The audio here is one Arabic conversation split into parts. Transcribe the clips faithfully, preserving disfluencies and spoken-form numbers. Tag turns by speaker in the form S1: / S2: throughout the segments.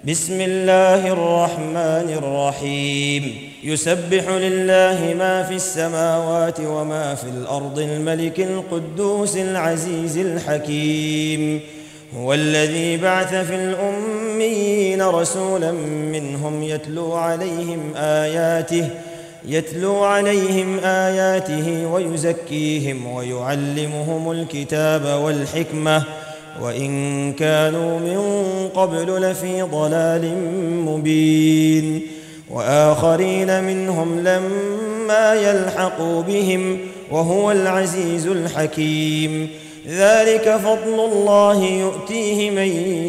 S1: بسم الله الرحمن الرحيم يسبح لله ما في السماوات وما في الأرض الملك القدوس العزيز الحكيم هو الذي بعث في الأميين رسولا منهم يتلو عليهم آياته يتلو عليهم آياته ويزكيهم ويعلمهم الكتاب والحكمة وإن كانوا من قبل لفي ضلال مبين وآخرين منهم لما يلحقوا بهم وهو العزيز الحكيم ذلك فضل الله يؤتيه من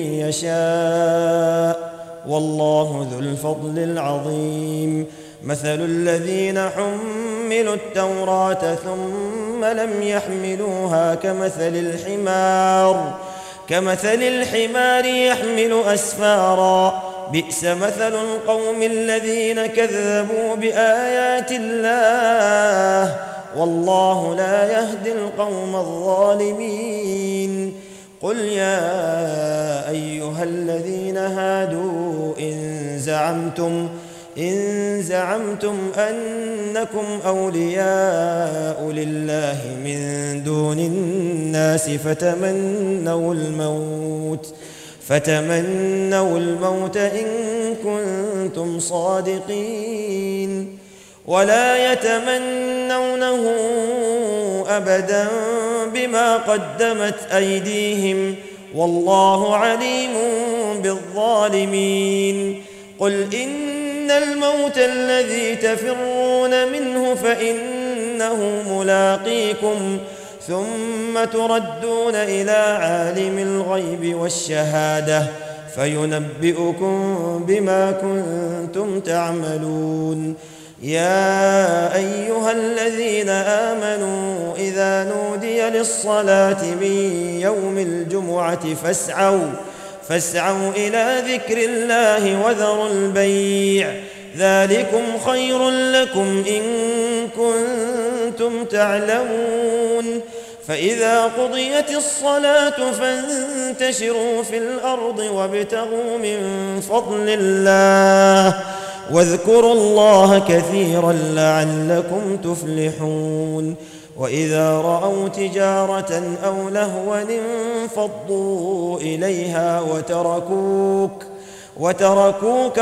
S1: يشاء والله ذو الفضل العظيم مثل الذين حملوا التوراة ثم لم يحملوها كمثل الحمار كمثل الحمار يحمل أسفارا بئس مثل القوم الذين كذبوا بآيات الله والله لا يهدي القوم الظالمين قل يا أيها الذين هادوا إن زعمتم إن زعمتم أنكم أولياء لله من دون الناس فتمنوا الموت فتمنوا الموت إن كنتم صادقين ولا يتمنونه أبدا بما قدمت أيديهم والله عليم بالظالمين قل إن إن الموت الذي تفرون منه فإنه ملاقيكم ثم تردون إلى عالم الغيب والشهادة فينبئكم بما كنتم تعملون يا أيها الذين آمنوا إذا نودي للصلاة من يوم الجمعة فاسعوا فاسعوا إلى ذكر الله وذروا البيع ذلكم خير لكم إن كنتم تعلمون فإذا قضيت الصلاة فانتشروا في الأرض وابتغوا من فضل الله واذكروا الله كثيرا لعلكم تفلحون وإذا رأوا تجارة أو لهوا انفضوا إليها وتركوك وتركوك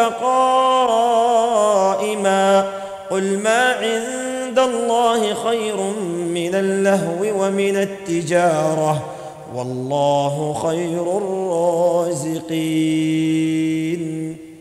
S1: قائما قل ما عند الله خير من اللهو ومن التجارة والله خير الرازقين.